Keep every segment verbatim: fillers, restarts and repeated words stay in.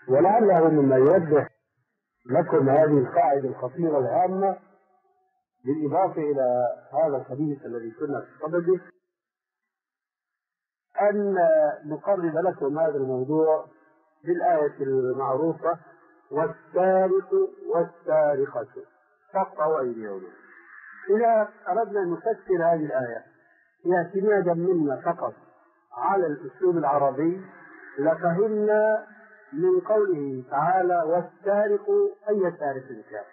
ولعله مما يوضح لكم هذه القاعدة الخطيرة الهامة بالإضافة إلى هذا الحديث الذي كنا في صدده أن نقرب لكم هذا الموضوع بالآية المعروفة: والسارق والسارقة فاقطعوا أيديهما. إذا أردنا أن نفسر هذه الآية اعتمادا منا فقط على الأسلوب العربي لفهمنا من قوله تعالى: والسارق أي سارق كان،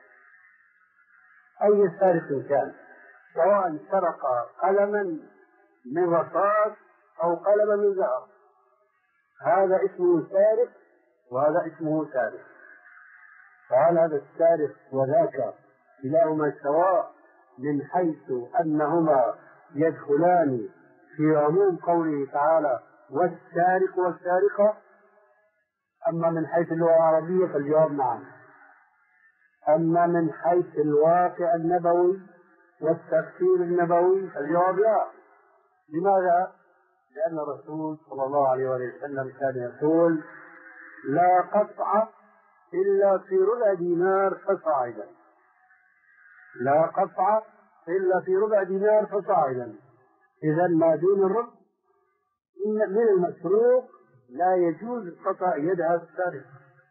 أي سارق كان، سواء سرق قلما من رصاص أو قلما من ذهب، هذا اسمه سارق وهذا اسمه سارق. فهل هذا السارق وذاك كلاهما سواء من حيث أنهما يدخلان في عموم قوله تعالى: والسارق والسارقة؟ أما من حيث اللغة العربية فالجواب نعم. أما من حيث الواقع النبوي والتفسير النبوي فالجواب لا. لماذا؟ لأن الرسول صلى الله عليه وسلم كان يقول: لا قطع إلا في ربع دينار فصاعدا، لا قطع إلا في ربع دينار فصاعدا. إذا ما دون الربع من المسروق لا يجوز قطع يدها السارق.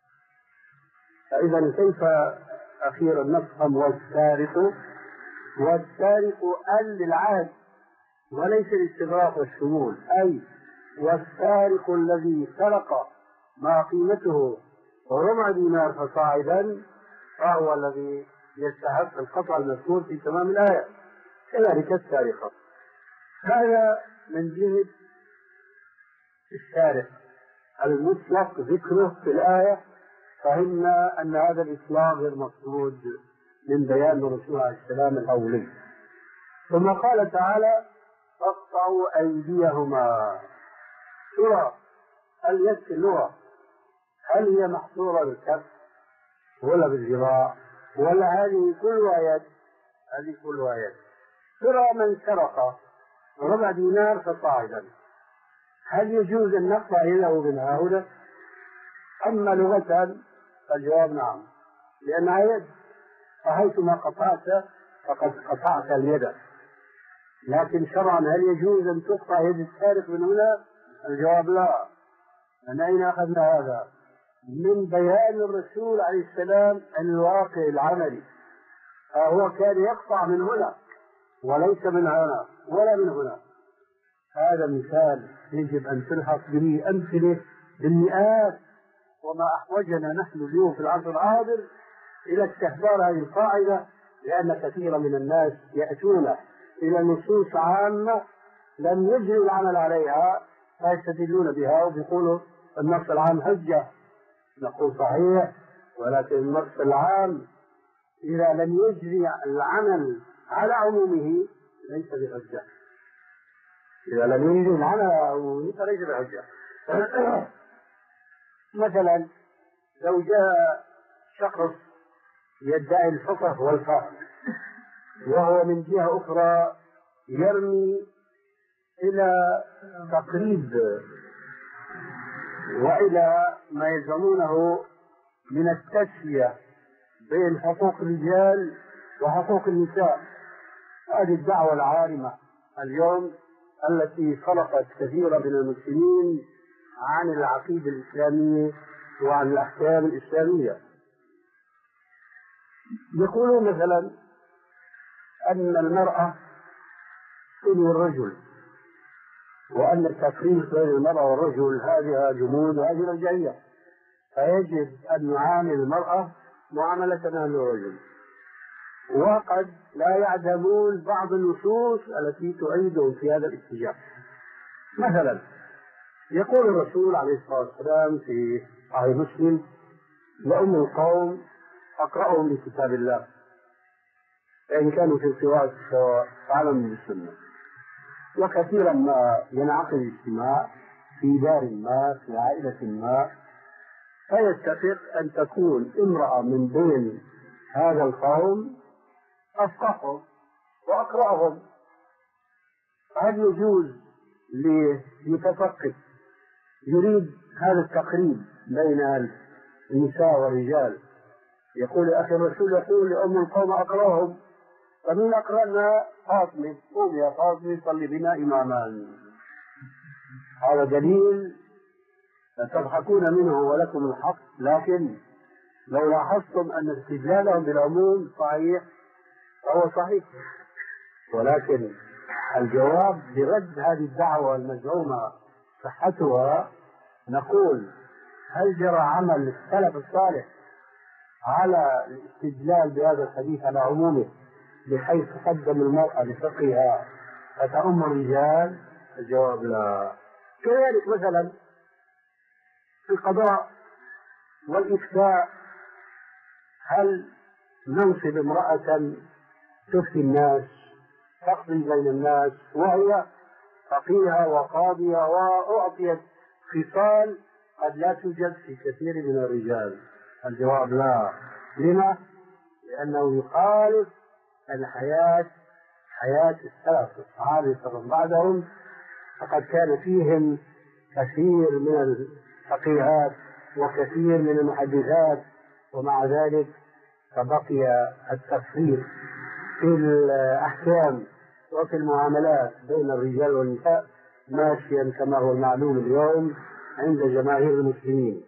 فإذا كيف أخيرا نفهم والسارق؟ والسارق أل للعهد وليس الاستغراق والشمول، أي والسارق الذي سرق ما قيمته ربع دينار فصاعدا فهو الذي يستحق القطع المذكور في تمام الآية. كذلك السارقة. هذا من جهة السارق المطلق ذكره في الآية، فهمنا أن هذا الإطلاق غير مقصود من بيان الرسول عليه السلام الأولي. ثم قال تعالى: فاقطعوا أيديهما. ترى اليد في اللغة هل هي محصورة بالكف ولا بالذراع ولا هذه كلها يد؟ هذه كلها يد. ترى من سرق ربع دينار فصاعدا هل يجوز أن نقطع يده من هؤلاء؟ أما لغة فالجواب نعم، لأنها يد، فحيثما قطعت فقد قطعت اليد. لكن شرعا هل يجوز أن تقطع يد السارق من هنا؟ الجواب لا. من أين أخذنا هذا؟ من بيان الرسول عليه السلام الواقع العملي. فهو كان يقطع من هنا وليس من هنا ولا من هنا. هذا مثال يجب أن تلحق به أمثلة بالمئات، وما أحوجنا نحن اليوم في العصر الحاضر إلى استحضار هذه القاعدة، لأن كثيرا من الناس يأتون إلى نصوص عامة لم يجري العمل عليها فيستدلون بها وبيقولوا النص العام حجة. نقول صحيح، ولكن النص العام إذا لم يجري العمل على عمومه ليس بحجة. إذا لم يجري العمل على عمومه فليس بحجة. مثلا لو جاء شخص يدعي الفقه والفهم وهو من جهة أخرى يرمي إلى تقريب وإلى ما يزعمونه من التسوية بين حقوق الرجال وحقوق النساء. هذه الدعوة العارمة اليوم التي خلقت كثيرا من المسلمين عن العقيدة الإسلامية وعن الأحكام الإسلامية. يقولون مثلا أن المرأة تلي الرجل، وأن التفريق بين المرأة والرجل هذه جمود وهذه رجعية، فيجب أن نعامل المرأة معاملتنا للرجل. وقد لا يعدمون بعض النصوص التي تعيدهم في هذا الاتجاه. مثلا يقول الرسول عليه الصلاة والسلام في صحيح مسلم: لأم القوم أقرأهم بكتاب الله، فإن كانوا في سواء سواء فعلم بالسنة. وكثيرا ما ينعقد اجتماع في دار ما في عائلة ما فيتفق أن تكون امرأة من بين هذا القوم أفقههم وأقرأهم. هل يجوز لمتفقه يريد هذا التقريب بين النساء والرجال. يقول أخي الرسول يقول لأم القوم أقرأهم، فمن أقرأنا؟ فاطمة. قوم يا فاطمة صلي بنا إماما. هذا دليل تضحكون منه ولكم الحق، لكن لو لاحظتم أن استدلالهم بالعموم صحيح فهو صحيح، ولكن الجواب برد هذه الدعوة المزعومة صحتها نقول: هل جرى عمل السلف الصالح على الاستدلال بهذا الحديث على عمومه بحيث قدم المرأة لفقهها فتأم الرجال؟ الجواب لا. كذلك مثلا في القضاء والإفتاء، هل ننصب امرأة تفتي الناس تقضي بين الناس وهي فقيهة وقاضية وأعطيت خصال قد لا توجد في كثير من الرجال؟ الجواب لا. لما؟ لأنه يخالف الحياة حياة السلف الصحابة فمن بعدهم، فقد كان فيهم كثير من الفقيهات وكثير من المحدثات، ومع ذلك فبقي التفريق في الأحكام وفي المعاملات بين الرجال والنساء ماشيا كما هو المعلوم اليوم عند جماهير المسلمين.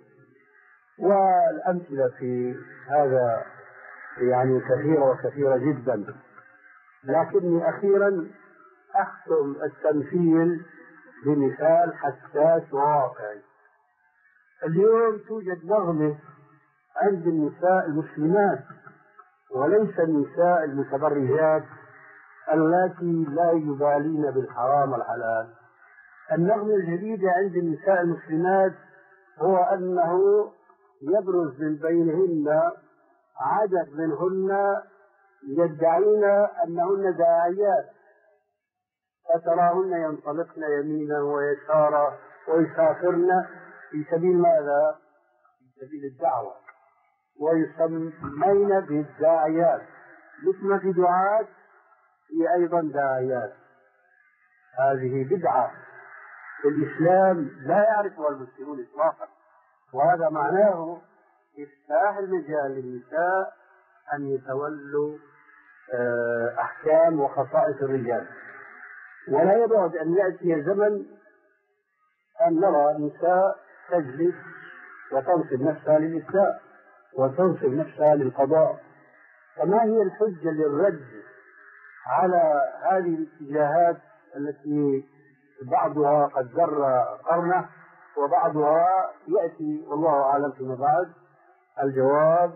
والأمثلة في هذا يعني كثيرة وكثيرة جدا، لكني أخيرا أختم التمثيل بمثال حساس وواقعي. اليوم توجد نغمة عند النساء المسلمات وليس النساء المتبرجات اللاتي لا يبالين بالحرام والحلال. النغمة الجديدة عند النساء المسلمات هو أنه يبرز من بينهن عدد منهن يدعين أنهن داعيات، فتراهن ينطلقن يمينا ويسارا ويسافرن في سبيل ماذا؟ في سبيل الدعوة، ويسمين بالداعيات، مثل ما في دعاة هي أيضا داعيات. هذه بدعة في الإسلام لا يعرفها المسلمون إطلاقا، وهذا معناه إفتاح المجال للنساء أن يتولوا أحكام وخصائص الرجال. ولا يبعد أن يأتي زمن أن نرى النساء تجلس وتنصب نفسها للإفتاء وتنصب نفسها للقضاء. فما هي الحجة للرد على هذه الاتجاهات التي بعضها قد جر قرنه وبعضها يأتي والله أعلم فيما بعد؟ الجواب: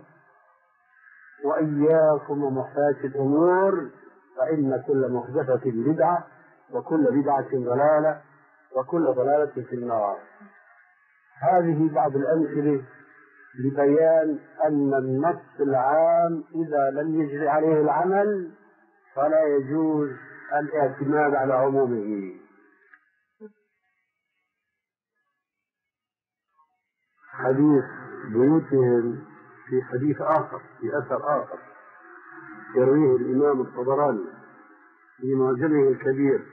وإياكم ومحدثات الأمور فإن كل محدثة بدعة وكل بدعة ضلالة وكل ضلالة في النار. هذه بعض الأمثلة لبيان أن النص العام إذا لم يجري عليه العمل فلا يجوز الاعتماد على عمومه. حديث بيوتهم في حديث آخر، في أثر آخر يرويه الإمام الطبراني في معجمه الكبير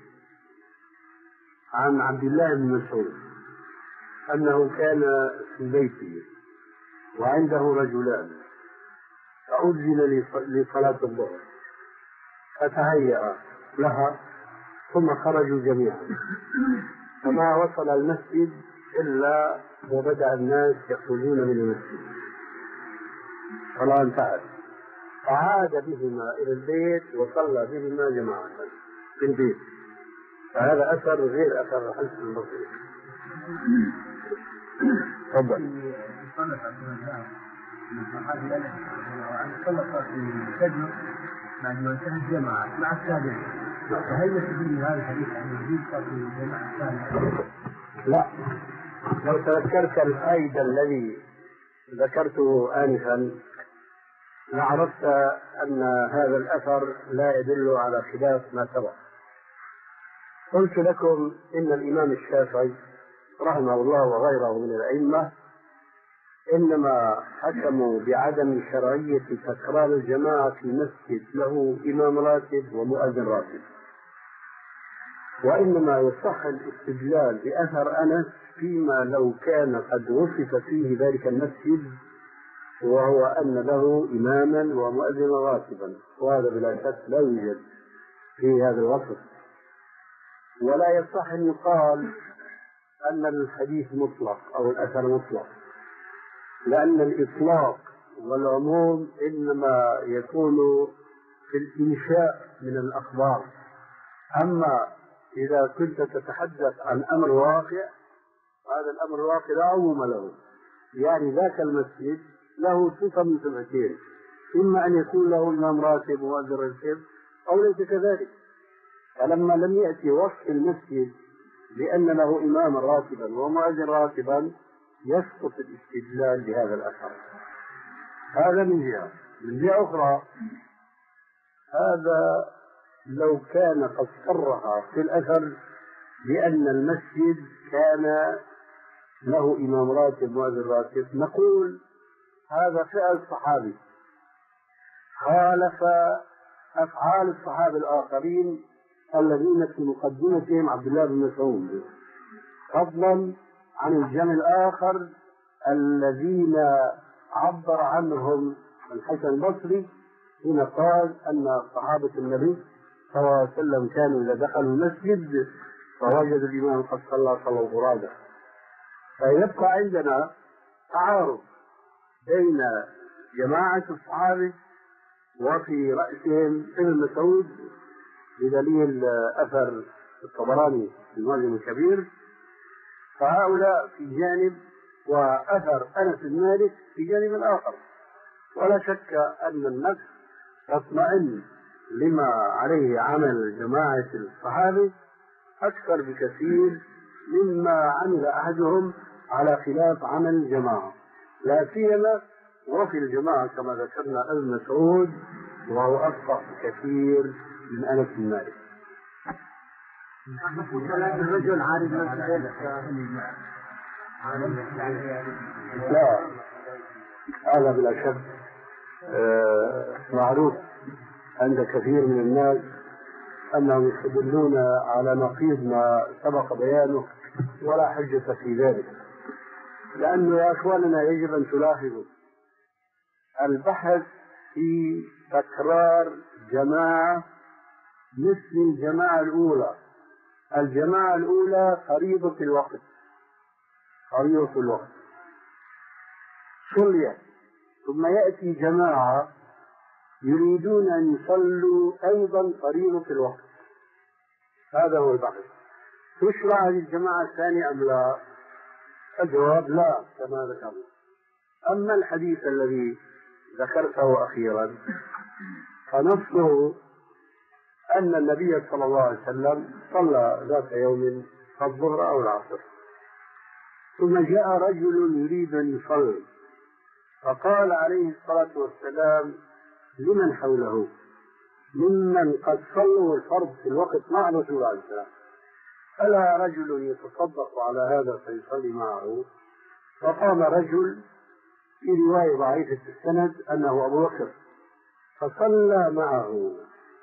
عن عبد الله بن مسعود أنه كان في بيته وعنده رجلان، فأذن لصلاة الظهر فتهيأ لها ثم خرجوا جميعا، فما وصل المسجد إلا وبدأ الناس يخرجون من المسجد، صلاة انتهت، فعاد بهما إلى البيت وصلى بهما جماعة في البيت. فهذا أثر غير أثر حسن البصري. تفضل. صلى في الفجر بعد ما انتهى الجماعة مع التابعين، فهل يستدل هذا الحديث عن الوجود في الجماعة الثانية؟ لا، لو تذكرت القيد الذي ذكرته آنفا لعرفت أن هذا الأثر لا يدل على خلاف ما سبق. قلت لكم إن الإمام الشافعي رحمه الله وغيره من الأئمة إنما حكموا بعدم شرعية تكرار الجماعة في المسجد له إمام راتب ومؤذن راتب، وإنما يصح الاستدلال بأثر أنس فيما لو كان قد وصف فيه ذلك المسجد وهو أن له إماما ومؤذنا راتبا، وهذا بلا شك لا يوجد في هذا الوصف. ولا يصح أن يقال أن الحديث مطلق أو الأثر مطلق، لأن الإطلاق والعموم إنما يكون في الإنشاء من الأخبار. أما إذا كنت تتحدث عن أمر واقع، هذا الأمر الواقع لا عموم له. يعني ذاك المسجد له صفة من صفتين، إما أن يكون له إمام راتب ومؤذن راتب أو ليس كذلك. فلما لم يأتي وصف المسجد لأن له إماما راتبا ومؤذن راتبا يسقط الاستدلال بهذا الأثر. هذا من جهة. من جهة أخرى، هذا لو كان قد صرح في الأثر بأن المسجد كان له إمام راتب مؤذن راتب، نقول هذا فعل صحابي خالف أفعال الصحابة الآخرين الذين في مقدمتهم عبد الله بن مسعود، فضلا عن الجمع الآخر الذين عبر عنهم الحسن البصري حين قال أن صحابة النبي صلى الله عليه وسلم كانوا إذا دخلوا المسجد فوجدوا الإمام قد صلى صلوا فرادا. فيبقى عندنا تعارض بين جماعة الصحابة وفي رأسهم ابن مسعود بدليل أثر الطبراني في المعجم الكبير، فهؤلاء في جانب وأثر أنس بن مالك في جانب آخر. ولا شك أن النفس تطمئن لما عليه عمل جماعة الصحابة أكثر بكثير مما عمل أحدهم على خلاف عمل الجماعة، لا سيما وفي الجماعة كما ذكرنا ابن مسعود وهو أفقه بكثير من أنس بن مالك. الرجل عارف لا، هذا بلا شك معروف عند كثير من الناس أنهم يستدلون على نقيض ما سبق بيانه ولا حجة في ذلك. لأنه يا أخواننا يجب أن تلاحظوا البحث في تكرار جماعة مثل الجماعة الأولى. الجماعة الأولى فريضة الوقت، فريضة الوقت صليت، ثم يأتي جماعة يريدون أن يصلوا أيضا فريضة الوقت. هذا هو البحث. تشرع هذه الجماعة الثانية أم لا؟ الجواب لا كما ذكرنا. أما الحديث الذي ذكرته أخيرا فنصه أن النبي صلى الله عليه وسلم صلى ذات يوم الظهر أو العصر، ثم جاء رجل يريد أن يصلي فقال عليه الصلاة والسلام لمن حوله ممن قد صلوا الفرض في الوقت مع رسول الله عليه السلام ألا رجل يتصدق على هذا فيصلي معه؟ فقام رجل في رواية ضعيفة السند أنه أبو بكر فصلى معه.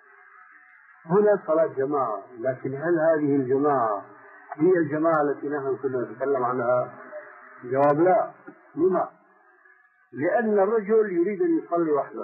هنا صلاة جماعة، لكن هل هذه الجماعة هي الجماعة التي نحن كنا نتكلم عنها؟ الجواب لا. لما؟ لأن الرجل يريد أن يصلي وحده،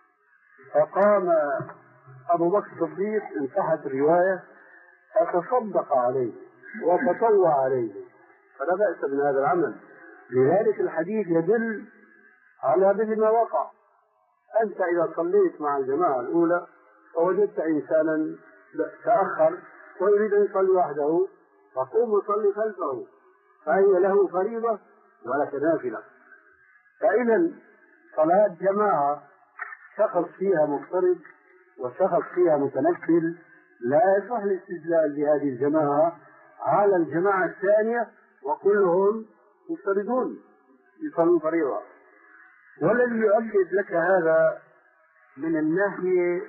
فقام أبو بكر الصديق إن صحت الرواية فتصدق عليه وتطوع عليه، فلا بأس من هذا العمل. لذلك الحديث يدل على مثل ما وقع. أنت إذا صليت مع الجماعة الأولى فوجدت إنسانا تأخر ويريد أن يصلي وحده فقوم وصلي خلفه، فهي له فريضة ولك نافلة. فإذا صلاة جماعة شخص فيها مفترض وشخص فيها متنفل لا يصح الاستدلال بهذه الجماعة على الجماعة الثانية وكلهم مفترضون يصلون فريضة. والذي يؤكد لك هذا من الناحية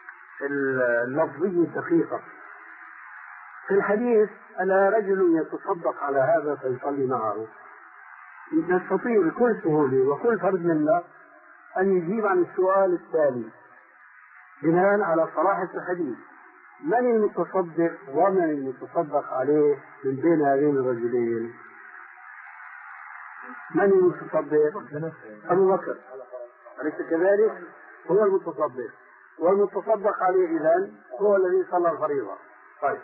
اللفظية الدقيقة في الحديث ألا رجل يتصدق على هذا فيصلي معه، نستطيع بكل سهولة وكل فرد منا أن يجيب عن السؤال التالي بناء على صراحة الحديث: من المتصدق ومن المتصدق عليه من بين هذين الرجلين؟ من المتصدق؟ أبو بكر، أليس كذلك؟ هو المتصدق، والمتصدق عليه إذن هو الذي صلى الفريضة. طيب،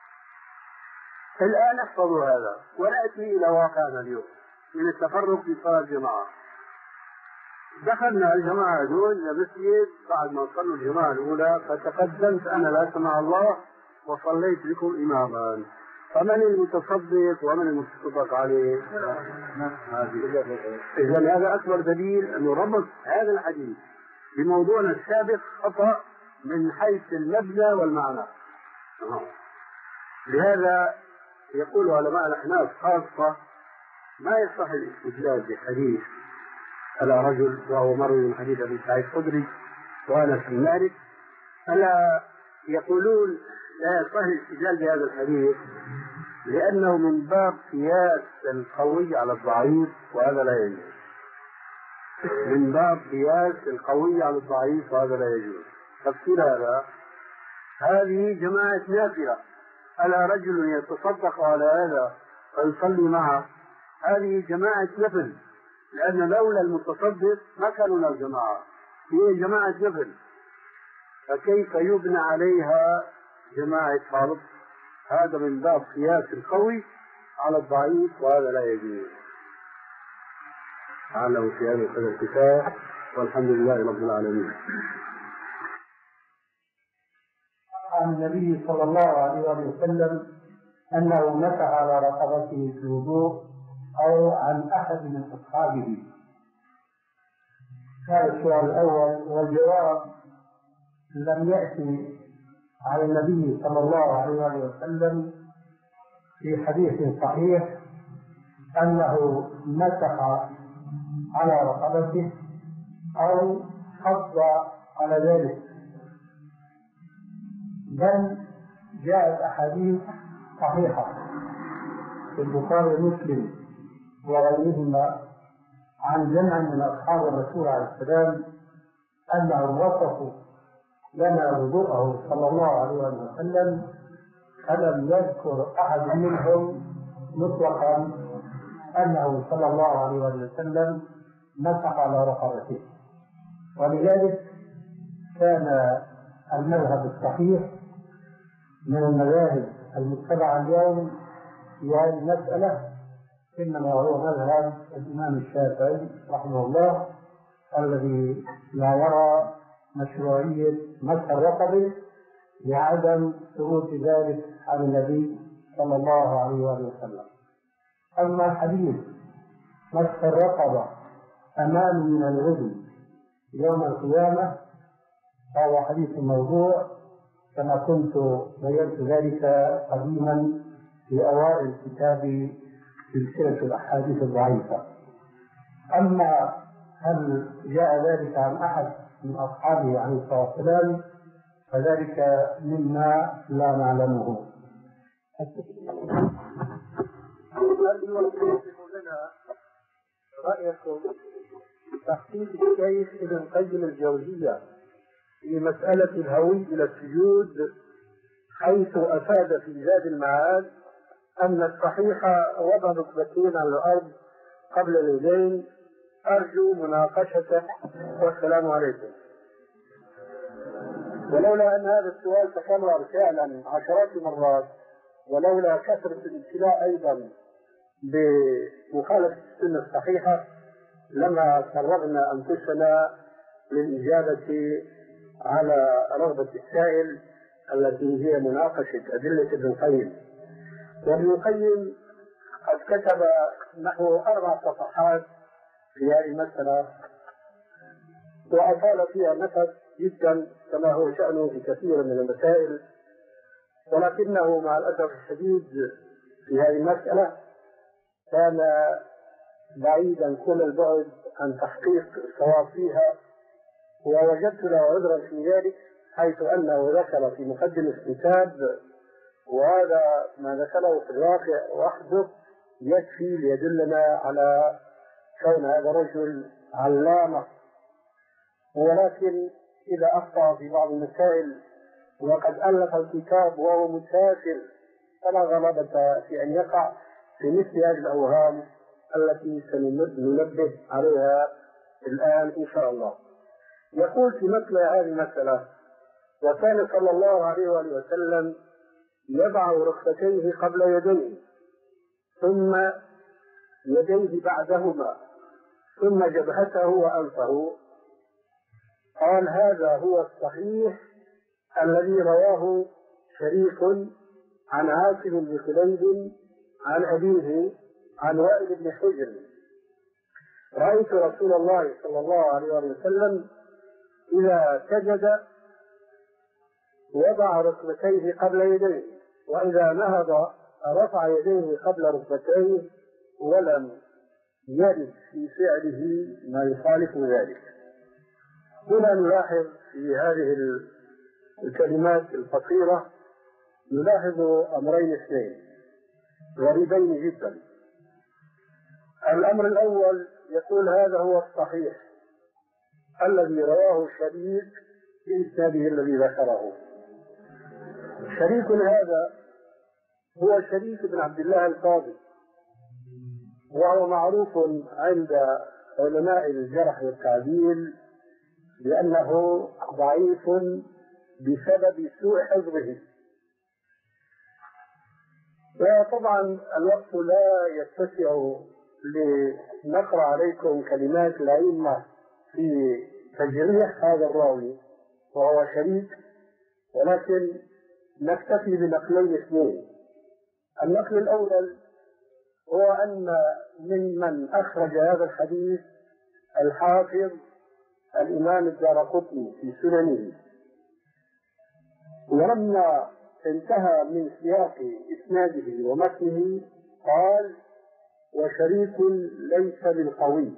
الآن احفظوا هذا ونأتي إلى واقعنا اليوم من التفرق في صلاة الجماعة. دخلنا الجماعة دول لمسجد بعد ما صلوا الجماعة الأولى، فتقدمت أنا لا سمع الله وصليت بكم إماما، فمن المتصدق ومن المتصدق عليه؟ إذن هذا أكبر دليل أنه ربط هذا الحديث بموضوعنا السابق خطأ من حيث المبنى والمعنى. لهذا يقول علماء الأحناف خاصة ما يصح الاستدلال بحديث على رجل وهو مروي من حديث أبي سعيد الخدري وأنس بن مالك، ألا يقولون لا يصح الاستدلال بهذا الحديث لأنه من باب قياس القوي على الضعيف، وهذا لا يجوز. من باب قياس القوي على الضعيف وهذا لا يجوز. تفسير هذا: هذه جماعة نافلة، ألا رجل يتصدق على هذا فيصلي معه، هذه جماعة نفل، لأن لولا المتصدق ما كانوا من الجماعة، هي جماعة نفل، فكيف يبنى عليها جماعة فرض؟ هذا من باب قياس القوي على الضعيف وهذا لا يجوز. أعلم في هذا القدر كفاية، والحمد لله رب العالمين. عن النبي صلى الله عليه وسلم أنه مسح على رقبته في الوضوء أو عن أحد من أصحابه. هذا السؤال الأول، والجواب لم يأتي على النبي صلى الله عليه وسلم في حديث صحيح أنه مسح على رقبته أو حض على ذلك، بل جاءت أحاديث صحيحة في البخاري ومسلم وغيرهما عن جمع من أصحاب الرسول عليه السلام أنهم وصفوا لنا وضوءه صلى الله عليه وسلم، فلم يذكر أحد منهم مطلقا أنه صلى الله عليه وسلم مسح على رقبته. ولذلك كان المذهب الصحيح من المذاهب المتبعة اليوم في هذه المسألة إنما هو مذهب الإمام الشافعي رحمه الله، الذي لا يرى مشروعية مسح الرقبة لعدم ثبوت ذلك عن النبي صلى الله عليه وسلم. أما الحديث مسح الرقبة أمان من الغد يوم القيامة فهو حديث موضوع، كما كنت بينت ذلك قديما في أوائل كتاب سلسلة الأحاديث الضعيفة. أما هل جاء ذلك عن أحد من أصحابه عليه الصلاة والسلام فذلك مما لا نعلمه. رأيكم تخصيص الشيخ ابن القيم الجوزية في مسألة الهوي إلى السجود، حيث أفاد في زاد المعاد أن الصحيح وضع ركبتين على الأرض قبل اليدين. أرجو مناقشته والسلام عليكم. ولولا أن هذا السؤال تكرر فعلا عشرات المرات، ولولا كثرة الابتلاء أيضا بمخالفة السنة الصحيحة، لما فرغنا أنفسنا للإجابة على رغبة السائل التي هي مناقشة أدلة ابن القيم. وابن القيم قد كتب نحو أربع صفحات في هذه المسألة، وأطال فيها نفس جدا كما هو شأنه في كثير من المسائل، ولكنه مع الأسف الشديد في هذه المسألة كان بعيدا كل البعد عن تحقيق الصواب فيها، ووجدت له عذرا في ذلك، حيث أنه ذكر في مقدمة الكتاب، وهذا ما ذكره في الواقع وحده يكفي ليدلنا على كون هذا الرجل علامة. ولكن إذا أخطأ في بعض المسائل وقد ألف الكتاب وهو مسافر فلا غلبة في أن يقع في مثل هذه الأوهام التي سننبه عليها الآن إن شاء الله. يقول في مثل هذه المسألة: وكان صلى الله عليه وآله وسلم يضع ركبتيه قبل يديه ثم يديه بعدهما ثم جبهته وأنفه. قال: هذا هو الصحيح الذي رواه شريك عن عاصم بن خليد عن أبيه عن وائل بن حجر: رأيت رسول الله صلى الله عليه وسلم إذا سجد وضع ركبتيه قبل يديه، وإذا نهض رفع يديه قبل ركبتيه، ولم يرد في فعله ما يخالف ذلك. هنا نلاحظ في هذه الكلمات القصيرة نلاحظ أمرين اثنين غريبين جدا. الأمر الأول يقول: هذا هو الصحيح الذي رواه شريك في إسناده الذي ذكره. شريك هذا هو شريك بن عبد الله القاضي، وهو معروف عند علماء الجرح والتعديل بأنه ضعيف بسبب سوء حفظه. وطبعا الوقت لا يتسع لنقرأ عليكم كلمات الأئمة في تجريح هذا الراوي وهو شريك، ولكن نكتفي بنقلين اثنين. النقل الأول هو أن ممن أخرج هذا الحديث الحافظ الإمام الدارقطني في سننه، ولما انتهى من سياق إسناده ومتنه قال: وشريك ليس بالقوي.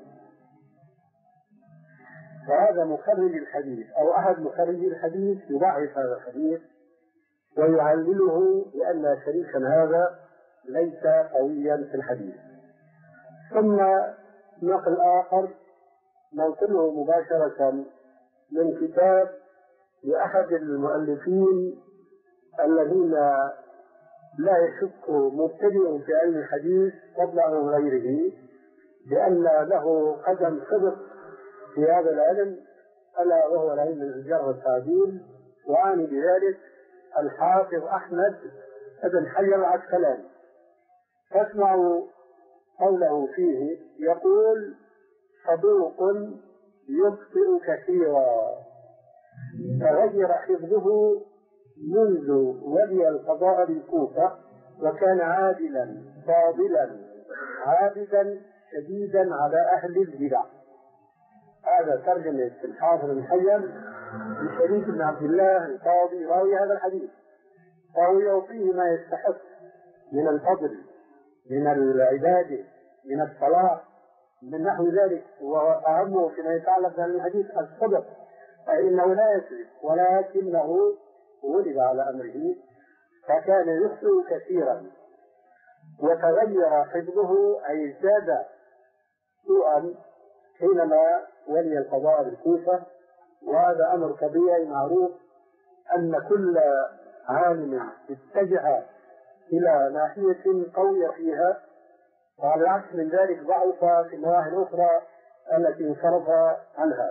فهذا مخرج الحديث أو أحد مخرجي الحديث يضعف هذا الحديث ويعلله لأن شريكا هذا ليس قويا في الحديث. ثم نقل آخر ننقله مباشرة من كتاب لأحد المؤلفين الذين لا يشك مبتدئ في علم الحديث قبل عن غيره بأن له قدم صدق في هذا العلم، ألا وهو العلم الجرح والتعديل، وأعني بذلك الحافظ أحمد بن حجر العسقلاني. فاسمعوا قوله فيه، يقول: صدوق يخطئ كثيرا، تغير حفظه منذ ولي القضاء بالكوفة، وكان عادلا فاضلا عابدا شديدا على أهل البدع. هذا ترجمة الحافظ بن حجر لشريك بن عبد الله القاضي راوي هذا الحديث، فهو يعطيه ما يستحق من الفضل، من العبادة، من الصلاة، من نحو ذلك. وأهمه فيما يتعلق بهذا الحديث الصدق، فإنه لا يكذب، ولكنه ولد على أمره فكان يخطئ كثيرا، وتغير حفظه أي ازداد سوءا حينما ولي القضاء بالكوفة. وهذا أمر طبيعي معروف أن كل عالم اتجه إلى ناحية قوية فيها، وعلى العكس من ذلك ضعف في النواحي الأخرى التي انصرف عنها.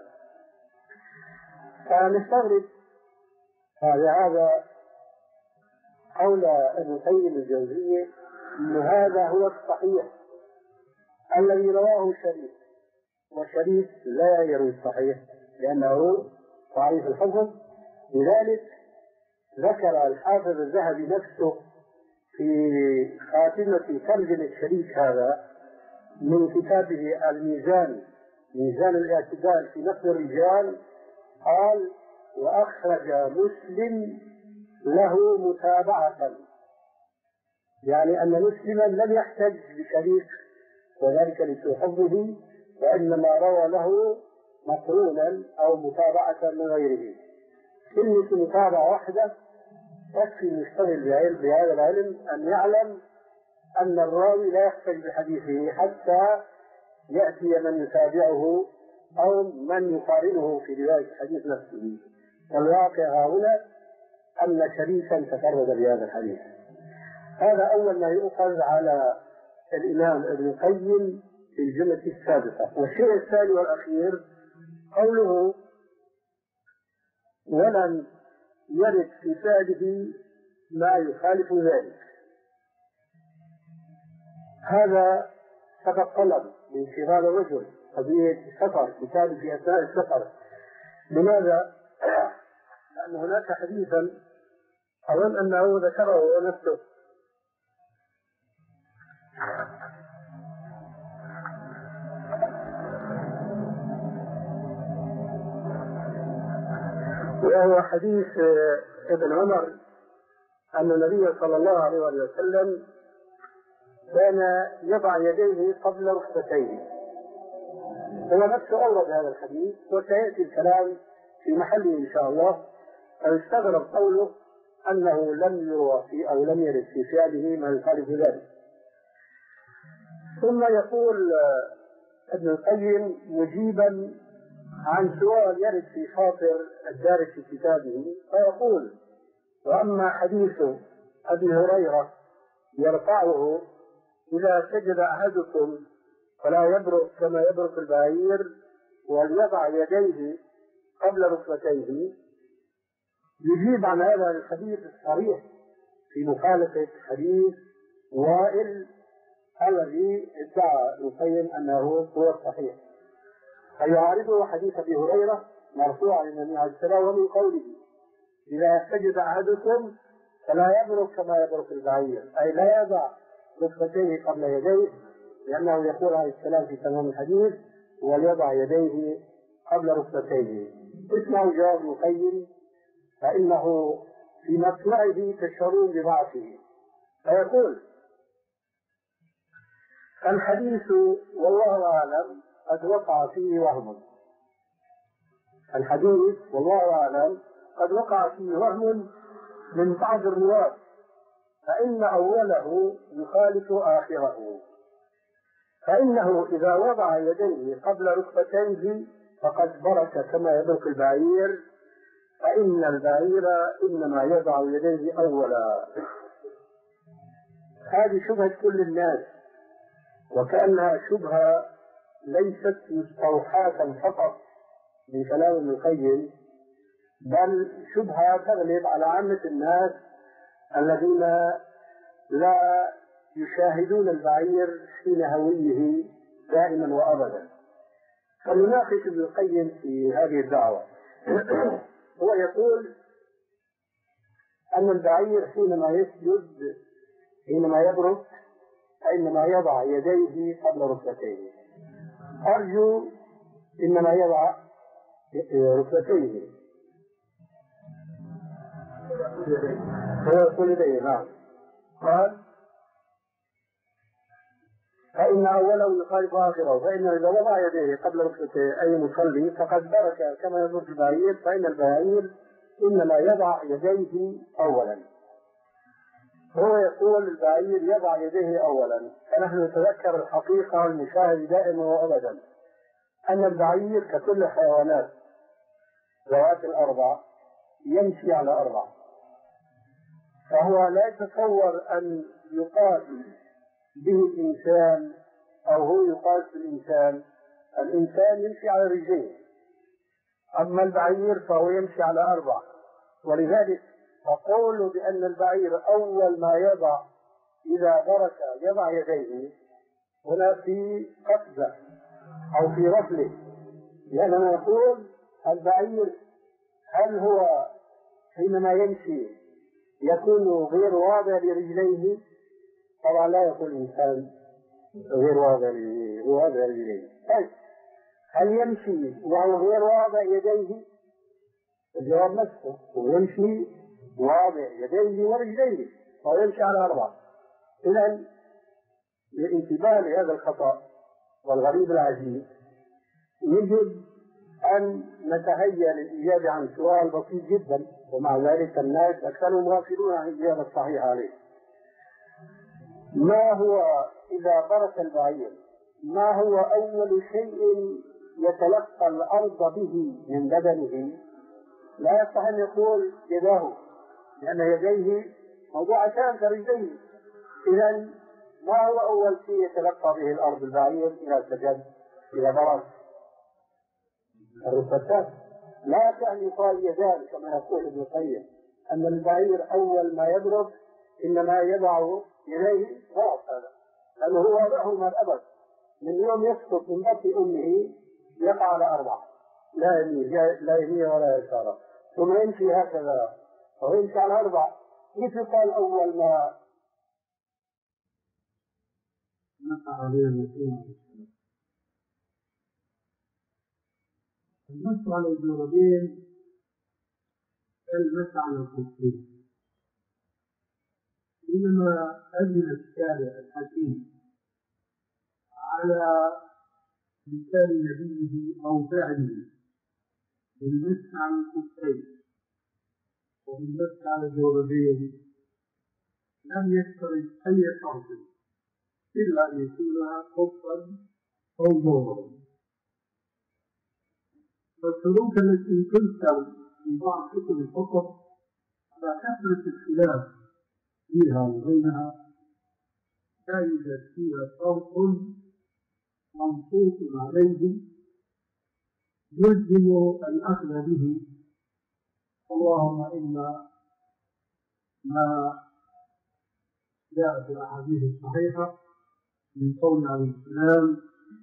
فنستغرب هذا قول ابن قيم الجوزية أن هذا هو الصحيح الذي رواه شريك، وشريك لا يروي الصحيح لأنه ضعيف الحفظ. لذلك ذكر الحافظ الذهبي نفسه في خاتمة ترجمة شريك هذا من كتابه الميزان، ميزان الاعتدال في نقد الرجال، قال: وأخرج مسلم له متابعة، يعني أن مسلما لم يحتج بشريك وذلك لسوء حفظه، وإنما روى له مقرونا أو متابعة من غيره. كلمة متابعة واحدة يكفي المشتغل بهذا العلم أن يعلم أن الراوي لا يحتج بحديثه حتى يأتي من يتابعه أو من يقارنه في رواية الحديث نفسه. والواقع هنا أن شريكا تفرد بهذا الحديث. هذا أول ما يؤخذ على الإمام ابن القيم في الجملة السابقة. والشيء الثاني والأخير قوله ولم يرد في فعله ما يخالف ذلك. هذا سبق طلب من شباب الرجل قضية السفر، كتاب في أثناء السفر. لماذا؟ لأن هناك حديثا أظن أنه ذكره هو نفسه وهو حديث ابن عمر أن النبي صلى الله عليه وسلم كان يضع يديه قبل ركبتيه. هو نفسه أورد هذا الحديث وسيأتي الكلام في محله إن شاء الله. فيستغرب قوله أنه لم يروى في أو لم يرد في فعله ما يخالف ذلك. ثم يقول ابن القيم مجيبا عن سؤال يرد في خاطر الدارس في كتابه، فيقول: وأما حديث أبي هريرة يرفعه إذا سجد أحدكم فلا يبرك كما يبرك البعير وليضع يديه قبل ركبتيه، يجيب عن هذا الحديث الصريح في مخالفة حديث وائل الذي ادعى ابن القيم أنه هو الصحيح، فيعارضه حديث أبي هريرة مرفوعا إلى النبي عليه السلام ومن قوله: إذا سجد أحدكم فلا يبرك كما يبرك البعير، أي لا يضع ركبتيه قبل يديه، لأنه يقول عليه السلام في تمام الحديث: وليضع يديه قبل ركبتيه. اسمعوا جواب ابن القيم فإنه في مطلعه تشعرون بضعفه. فيقول: الحديث والله أعلم قد وقع فيه وهم. الحديث والله أعلم قد وقع فيه وهم من بعض الرواة، فإن أوله يخالف آخره، فإنه إذا وضع يديه قبل ركبتيه فقد برك كما يبرك البعير، فإن البعير إنما يضع يديه أولا. هذه شبهة كل الناس، وكأنها شبهة ليست مستوحاة فقط من كلام ابن القيم، بل شبهة تغلب على عامة الناس الذين لا يشاهدون البعير حين هويه دائما وأبدا. فلنناقش ابن القيم في هذه الدعوة. هو يقول أن البعير حينما يسجد حينما يبرك فإنما يضع يديه قبل ركبتيه. أرجو إنما يضع ركبتيه. هو يقول يديه. نعم. قال: فإن أوله يخالف آخره، فإن إذا وضع يديه قبل ركبتيه أي مصلي فقد برك كما يبرك البعير، فإن البعير إنما يضع يديه أولا. هو يقول البعير يضع يديه أولا، فنحن نتذكر الحقيقة المشاهد دائما وأبدا أن البعير ككل الحيوانات ذوات الأربع يمشي على أربع، فهو لا يتصور أن يقاس به الإنسان أو هو يقاس بالإنسان. الإنسان يمشي على رجلين، أما البعير فهو يمشي على أربع. ولذلك فقولوا بأن البعير أول ما يضع إذا برك يضع يديه هنا في قفزة أو في رفله، لأننا نقول البعير هل هو حينما يمشي يكون غير واضع لرجليه؟ طبعا لا يكون الإنسان غير واضع لرجليه. طيب هل يمشي وهو غير واضع يديه؟ الجواب نفسه، ويمشي واضع يديه ورجليه وهو يمشي على أربعة. إذا للانتباه لهذا الخطأ والغريب العجيب يجب أن نتهيأ للإجابة عن سؤال بسيط جدا، ومع ذلك الناس أكثرهم غافلون عن الإجابة الصحيحة عليه. ما هو إذا برك البعير ما هو أول شيء يتلقى الأرض به من بدنه؟ لا يصح أن يقول يداه، لأن يديه موضوعتان كرجليه. إذا ما هو أول شيء يتلقى به الأرض البعير إذا سجد إذا برز؟ الركبتان. لا تعني طال يزال كما يقول ابن القيم أن البعير أول ما يبرز إنما يضع يديه ضعف هذا، لأنه هو وضعهما الأبد من يوم يسقط من بطن أمه يقع على أربعة، لا يمين لا يمين ولا يسار، ثم يمشي هكذا ويمشي على أربعة. كيف قال أول ما نقع عليه الرسول؟ المس على الجوربين المس على الخفين، إنما أذن الشارع الحكيم على مثال نبيه أو فعله بالمس على الخفين وبالمس على الجوربين لم يشترط أي شرط إلا أن يكون خفا أو جوربا. والشروط التي تذكر في بعض كتب الفقه على كثرة الخلاف فيها وبينها لا يوجد فيها شرط منصوص عليه يلزم الأخذ به، اللهم إلا ما جاء في الأحاديث الصحيحة من قول عليه السلام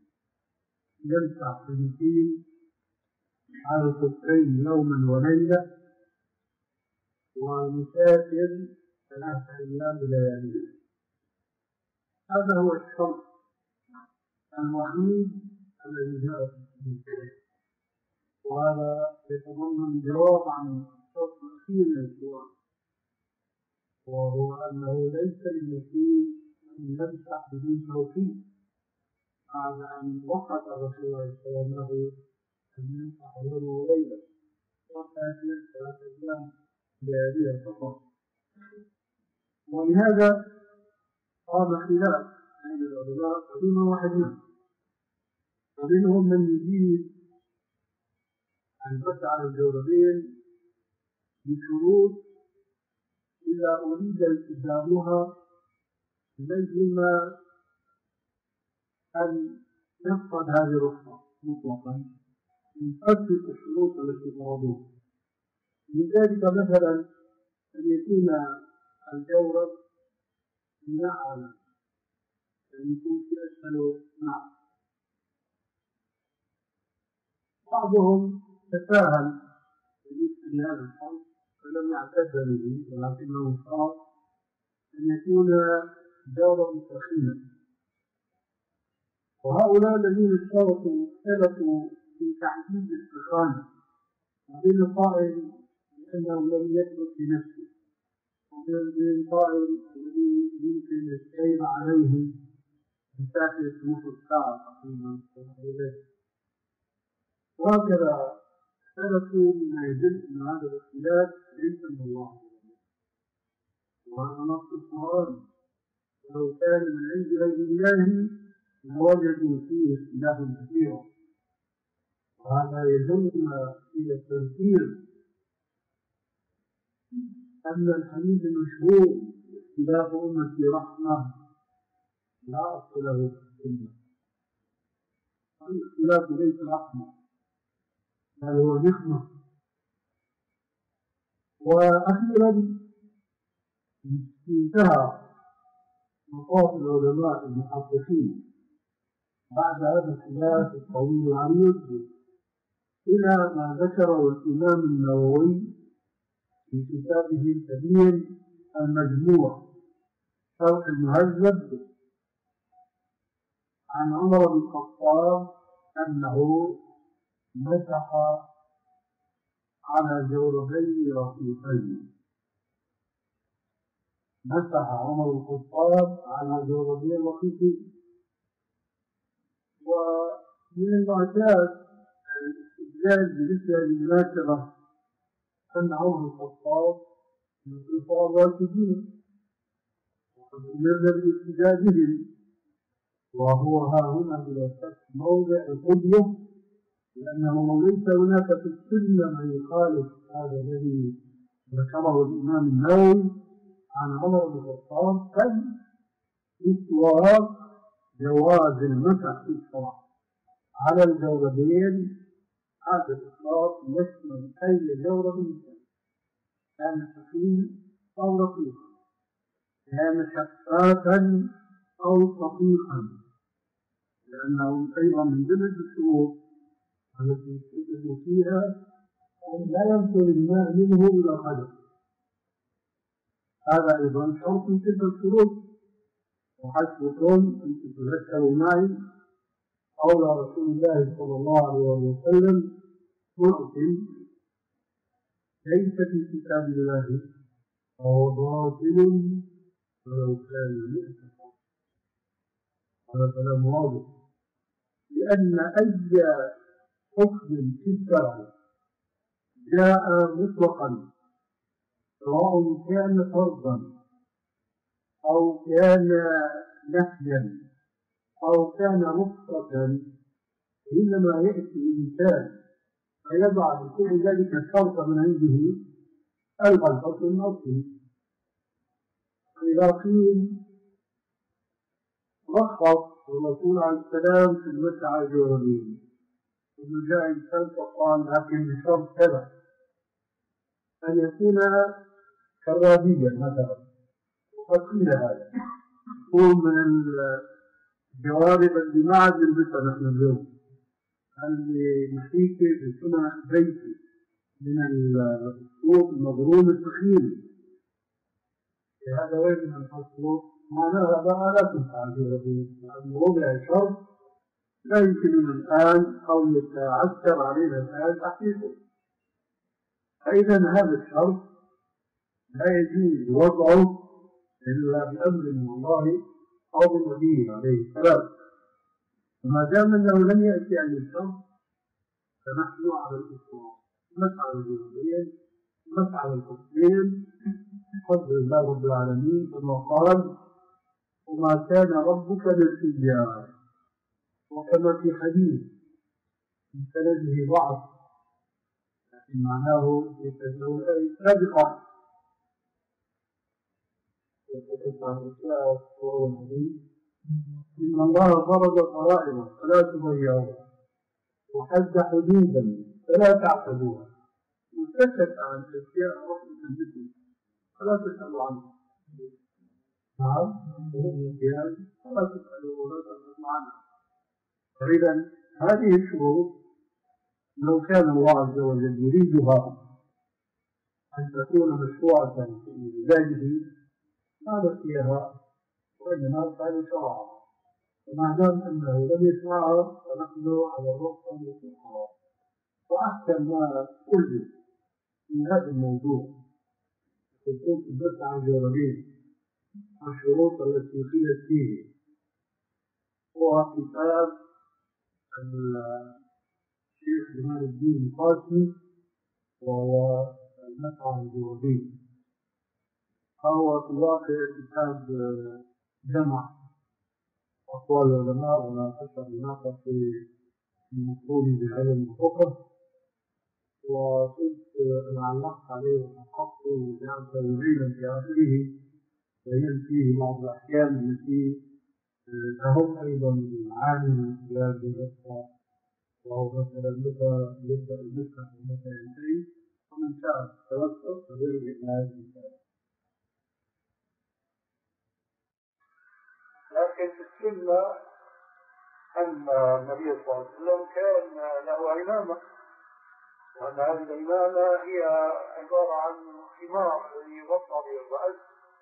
يمسح في على الخفين يوما وليلة ومسافر ثلاثة أيام بلياليها. هذا هو الشرط الوحيد الذي جاء في الحديث، وهذا يتضمن جواب عن الشرط الأخير من السؤال، وهو أنه ليس للمسلم أن يمسح بدون توفيق بعد أن وقت رسول الله صلى الله عليه وسلم أن يمسح يوم وليلة وسافر ثلاثة أيام بلياليها فقط. ولهذا قام خلاف بين العلماء قديما وحديثا، ومنهم من يجيز المس على الجوربين بشروط إذا أريد التزامها لزم أن يفقد هذه الرخصة مطلقا من أجل الشروط التي فرضوها. لذلك مثلا أن يكون الجورب منعما، أن يكون في أسفل نعم. بعضهم تساهل بالنسبة لهذا الحل فلم يعتد به، ولكنه شرط أن يكون جورا ثخينا. وهؤلاء الذين اشترطوا اختلفوا في تحديد الثخان، وبين قائل بأنه لم يثبت بنفسه، وبين قائل الذي يمكن السير عليه مسافة نصف ساعة تقريبا. وهكذا اختلفوا مما يدل أن هذا الاختلاف ليس من الله، وهذا نص القرآن، ولو كان من عند غير الله لوجدوا فيه اختلافا كثيرا. وهذا يدل إلى التذكير أن الحديث المشهور اختلاف أمتي رحمة لا أصل له في السنة. الاختلاف ليس رحمة بل هو نقمة. وأخيرا انتهى مطاف العلماء المحققين بعد هذا الخلاف الطويل العريض إلى ما ذكره الإمام النووي في كتابه الكبير المجموع شرح المهذب عن عمر بن الخطاب أنه مسح على جوربي رقيقين. مسح عمر بن الخطاب على جوربي رقيقين. ومن المعتاد الاستدلال بمثل هذه المناسبة أن عمر بن الخطاب من الخلفاء الراشدين وقد أمرنا بالاقتداء بهم، وهو ها هنا بلا شك موضع القدوة، لأنه ليس هناك في السنة من يخالف هذا الذي ذكره الإمام النووي عن عمر بن الخطاب، بل استواء جواز المسح في الصلاة على الجوربين. هذا الإطلاق يشمل أي جورب كان خفيفا أو رقيقا، كان شفافا أو صفيحا، لأنه أيضا من ضمن الشروط التي يستدل فيها أن لا ينقل الماء منه إلى الحدث. هذا أيضا شرط من تلك الشروط. وحسبكم أن تتذكروا معي قول رسول الله صلى الله عليه وسلم: مؤمن ليس في كتاب الله فهو باطل ولو كان مئة صوت. هذا كلام واضح، لأن أي حكم في الشرع جاء مطلقا، سواء كان فرضا أو كان نهيا أو كان رخصة، إنما يأتي الإنسان فيضع لكل ذلك الشرط من عنده ألغى الفصل من أصله. إذا قيل رخص الرسول عليه السلام في المسح على الجوربين، ثم جاء إنسان فقال لكن بشرط كذا، أن يكون كرابيا مثلا، وقد قيل هذا هو من الجوارب اللي ما عاد نلبسها نحن اليوم، اللي نحيك بسنة بيتي من الصوت المضروب الثقيل. هذا وين من الحصول؟ معناها بقى لا تنفع الجوربين، لأنه وضع شرط لا يمكن الآن أو يتعثر علينا الآن تحقيقه. فإذا هذا الشرط لا يجوز وضعه إلا بأمر من الله أو بالنبي عليه السلام. وما دام أنه لم يأتي عن الشرط فنحن على الإسلام، نسعى الجوربين، نسعى الحكمين بفضل الله رب العالمين، كما قال: وما كان ربك نسيا. وكما في حديث من سنده ضعف لكن معناه يتجه سابقا، إن الله فرض فرائض فلا تضيعوها وحد حدودا فلا تعتدوها وسكت عن أشياء رحمة مثل فلا تسألوا عنها. نعم، فلا تسألوا ولا تسألوا عنها. فإذا هذه الشروط لو كان الله عز وجل يريدها أن تكون مشروعة في عباده ما بقيها، وإنما كان شرعا. وما دام أنه لم يشرعها فنحن على الرخصة والحرام. وأحسن ما قلت في هذا الموضوع خصوص البحث عن الجوربين والشروط التي خلت فيه هو كتاب الشيخ جمال الدين القاسمي، وهو المسح على الجوربين. فهو في الواقع كتاب جمع أقوال العلماء وناقش الناقش في المفروض بعلم الفقه، وكنت علقت عليه وحققت وجعلت وزينا في آخره بين فيه بعض الأحكام التي تهم أيضا العالم في هذه الأسرة، وهو مثلا متى يبدأ المسح ومتى ينتهي، ومن شاء التوسط فيرجع إلى هذه الكلام. لكن في السنة أن النبي صلى الله عليه وسلم كان له عمامة، وأن هذه العمامة هي عبارة عن خمار يغطى به الرأس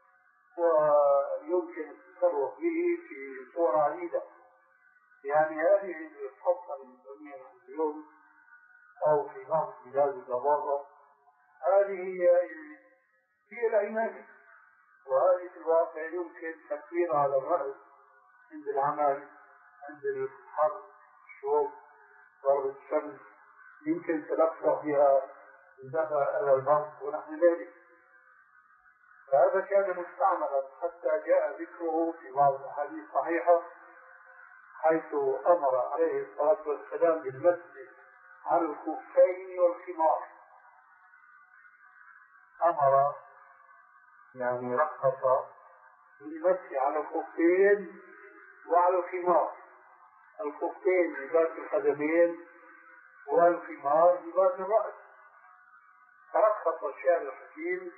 ويمكن التصرف به في صور عديدة. يعني هذه الخطة اللي نسميها اليوم أو في بعض بلاد الجبارة، هذه هي العمامة، وهذه في الواقع يمكن تكويرها على الرأس عند العمل، عند الحر، الشوق، ضرب الشمس، يمكن تلقى فيها الدفع إلى البرد ونحو ذلك. فهذا كان مستعملا حتى جاء ذكره في بعض الأحاديث الصحيحة حيث أمر عليه الصلاة والسلام بالمسح على الخفين والخمار. أمر يعني رخص بالمسح على الخفين وعلى الخمار. الخفين لباس القدمين والخمار لباس الرأس. فرخص الشارع الحكيم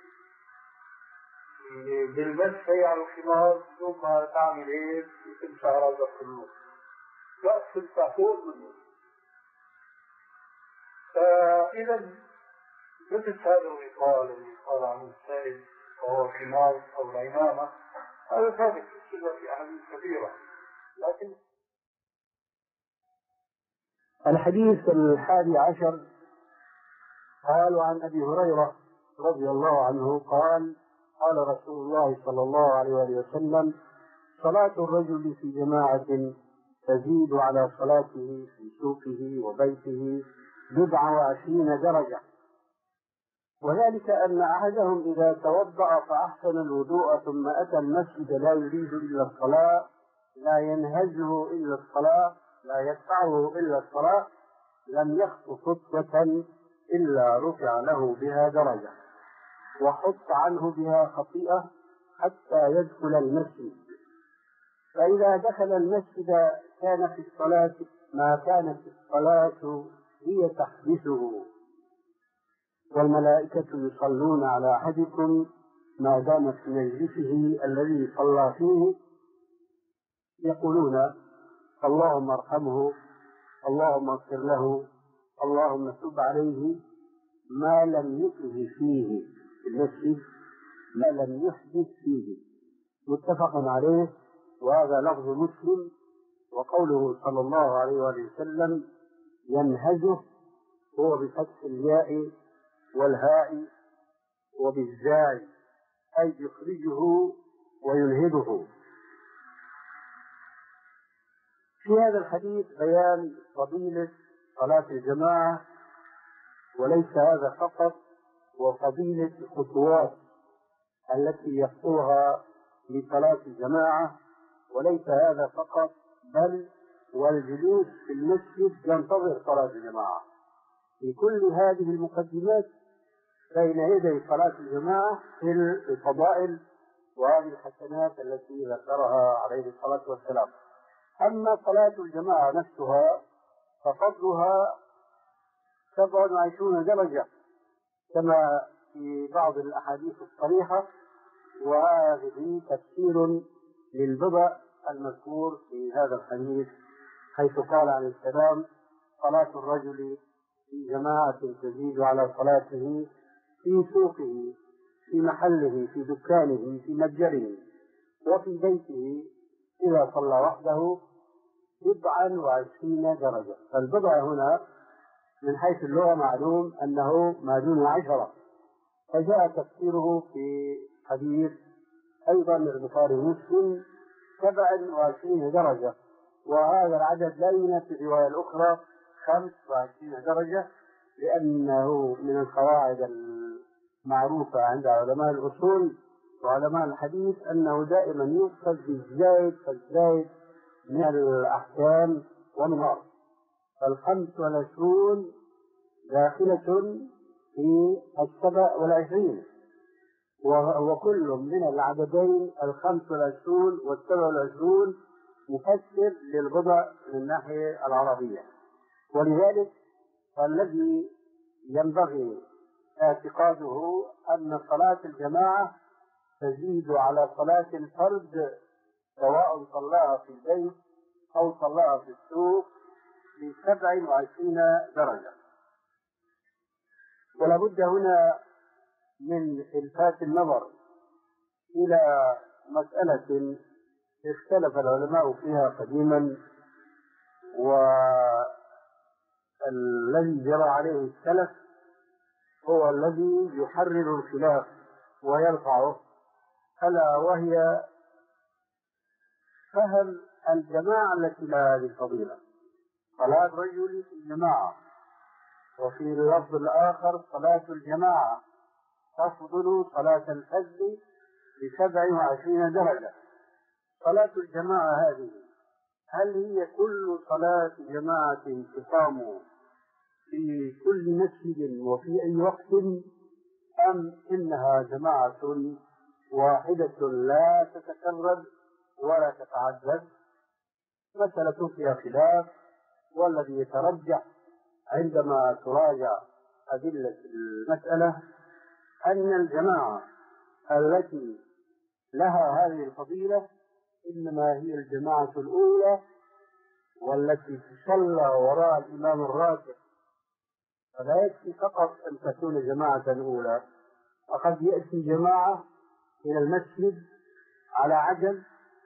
بالمسح على الخمار ثم تعمل ايه؟ تمسح راسك كله. لا تمسح فوق منه. فإذا مثل هذا الوصال الذي قال عنه السائل وهو الخمار أو العمامة هذا ثابت في السنة في أحاديث كثيرة. لكن الحديث الحادي عشر قال عن أبي هريرة رضي الله عنه قال قال رسول الله صلى الله عليه وسلم: صلاة الرجل في جماعة تزيد على صلاته في سوقه وبيته بضع وعشرين درجة، وذلك أن أحدهم إذا توضأ فأحسن الوضوء ثم أتى المسجد لا يريد إلا الصلاة، لا ينهزه إلا الصلاة، لا يدفعه إلا الصلاة، لم يخطو خطوة إلا رفع له بها درجة وحط عنه بها خطيئة حتى يدخل المسجد. فإذا دخل المسجد كان في الصلاة ما كانت الصلاة هي تحدثه، والملائكة يصلون على أحدكم ما دام في مجلسه الذي صلى فيه، يقولون: اللهم ارحمه، اللهم اغفر له، اللهم تب عليه، ما لم يكره فيه في المسجد، ما لم يحدث فيه. متفق عليه، وهذا لفظ مسلم. وقوله صلى الله عليه وسلم ينهزه هو بفتح الياء والهاء وبالزاي، أي يخرجه وينهضه. في هذا الحديث بيان فضيلة صلاة الجماعة، وليس هذا فقط، وفضيلة الخطوات التي يخطوها لصلاة الجماعة، وليس هذا فقط، بل والجلوس في المسجد ينتظر صلاة الجماعة. في كل هذه المقدمات بين يدي صلاة الجماعة في الفضائل وهذه الحسنات التي ذكرها عليه الصلاة والسلام. أما صلاة الجماعة نفسها ففضلها سبع وعشرون درجة كما في بعض الأحاديث الصريحة، وهذه تفسير للبضع المذكور في هذا الحديث، حيث قال عليه السلام: صلاة الرجل في جماعة تزيد على صلاته في سوقه، في محله، في دكانه، في متجره، وفي بيته إذا صلى وحده بضعا وعشرين درجة. فالبضع هنا من حيث اللغة معلوم أنه ما دون عشرة، فجاء تفسيره في حديث أيضا البخاري ومسلم سبعا وعشرين درجة، وهذا العدد لا ينافي الرواية الأخرى خمس وعشرين درجة، لأنه من القواعد المعروفة عند علماء الأصول وعلماء الحديث أنه دائما يقصد بالزايد فالزايد من الأحكام والنار. فالخمس والعشرون داخلة في السبع والعشرين، وكل من العددين الخمس والعشرون والسبع والعشرون مفسر للبضع من الناحية العربية. ولذلك فالذي ينبغي اعتقاده أن صلاة الجماعة تزيد على صلاة الفرد، سواء صلاها في البيت أو صلاها في السوق، بسبع وعشرين درجة. ولا بد هنا من إلفات النظر إلى مسألة اختلف العلماء فيها قديما، والذي جرى عليه السلف هو الذي يحرر الخلاف ويرفعه، ألا وهي فهم الجماعة التي لها هذه الفضيلة، صلاة الرجل في الجماعة. وفي اللفظ الآخر صلاة الجماعة تفضل صلاة الفجر بسبع وعشرين درجة. صلاة الجماعة هذه هل هي كل صلاة جماعة تقام في كل مسجد وفي أي وقت، أم إنها جماعة واحدة لا تتكرر ولا تتعدد، مسألة فيها خلاف، والذي يترجح عندما تراجع أدلة المسألة أن الجماعة التي لها هذه الفضيلة إنما هي الجماعة الأولى، والتي تصلى وراء الإمام الراتب. فلا يكفي فقط أن تكون جماعة أولى، وقد يأتي جماعة إلى المسجد على عجل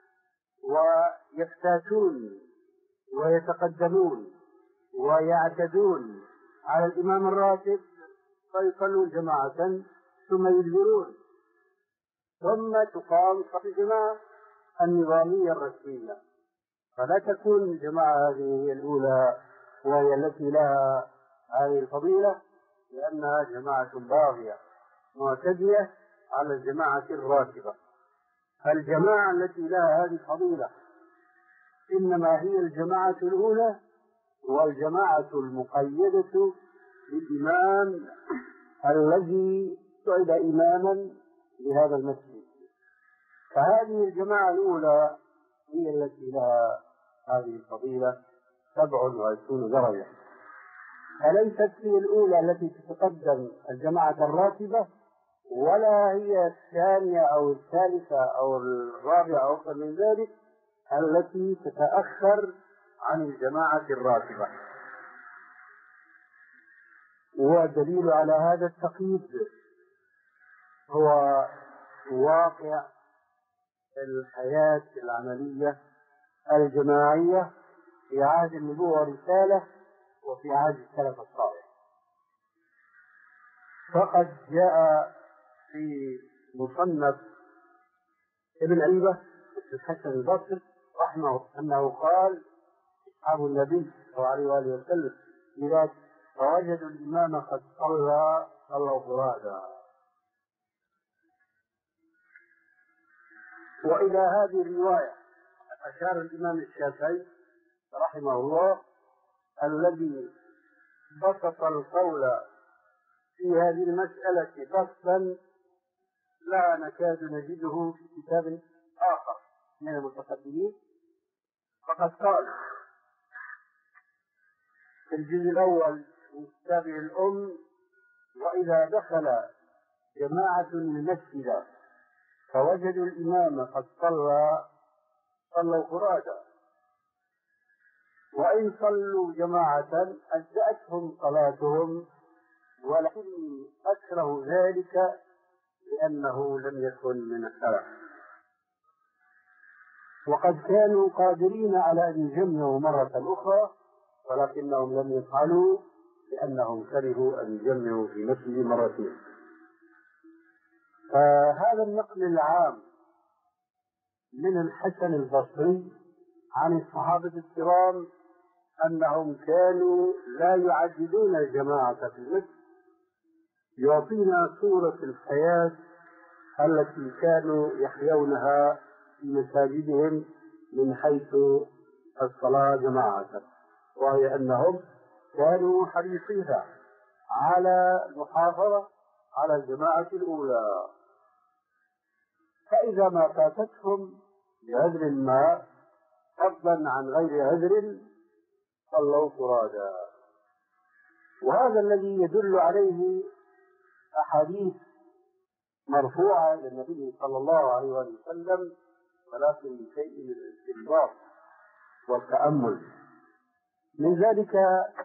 ويفتاتون ويتقدمون ويعتدون على الإمام الراتب فيصلون جماعة ثم يدبرون، ثم تقام صف الجماعة النظامية الرسمية. فلا تكون الجماعة هذه هي الأولى وهي التي لها هذه الفضيلة، لأنها جماعة باغية معتدية على الجماعة الراتبة. الجماعة التي لها هذه الفضيلة إنما هي الجماعة الأولى، والجماعة المقيدة بالإمام الذي صعد إماما لهذا المسجد. فهذه الجماعة الأولى هي التي لها هذه الفضيلة سبع وعشرون درجة، فليست هي الأولى التي تتقدم الجماعة الراتبة، ولا هي الثانية أو الثالثة أو الرابعة أو أكثر من ذلك التي تتأخر عن الجماعة الراتبة. ودليل على هذا التقييد هو واقع الحياة العملية الجماعية في عهد النبوة والرسالة وفي عهد السلف الصالح. فقد جاء في مصنف ابن أبي الحسن البصري رحمه أنه قال أصحاب النبي صلى الله عليه وآله وسلم إذا فوجدوا الإمام قد صلى صلوا فرادا. وإلى هذه الرواية أشار الإمام الشافعي رحمه الله الذي بسط القول في هذه المسألة بسطا لا نكاد نجده في كتاب آخر من المتقدمين. فقد قال في الجزء الأول من كتابه الأم: وإذا دخل جماعة المسجد فوجدوا الإمام قد صلى صلوا فرادا، وإن صلوا جماعة أجزأتهم صلاتهم، ولكني أكره ذلك لأنه لم يكن من السلف. وقد كانوا قادرين على أن يجمعوا مرة أخرى ولكنهم لم يفعلوا لأنهم كرهوا أن يجمعوا في مسجد مرتين. فهذا النقل العام من الحسن البصري عن الصحابة الكرام أنهم كانوا لا يعددون الجماعة في المسجد يعطينا صورة الحياة التي كانوا يحيونها في مساجدهم من حيث الصلاة جماعة، وهي أنهم كانوا حريصين على المحافظة على الجماعة الأولى، فإذا ما فاتتهم بعذر ما فضلا عن غير عذر صلوا فرادا. وهذا الذي يدل عليه أحاديث مرفوعة إلى النبي صلى الله عليه وسلم، ولكن بشيء من الاستنباط والتأمل. من ذلك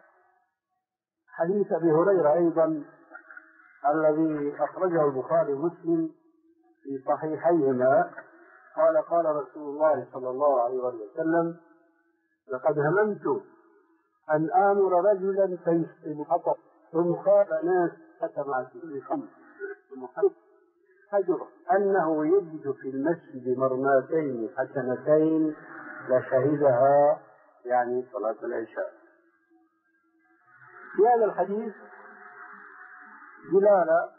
حديث أبي هريرة أيضا الذي أخرجه البخاري ومسلم في صحيحيهما، قال قال رسول الله صلى الله عليه وسلم: لقد هممت أن آمر رجلا فيسقي الحطب ثم خاف ناس ختم كل خمس حجر أنه يجد في المسجد مرماتين حسنتين لشهدها، يعني صلاة العشاء. في هذا الحديث دلالة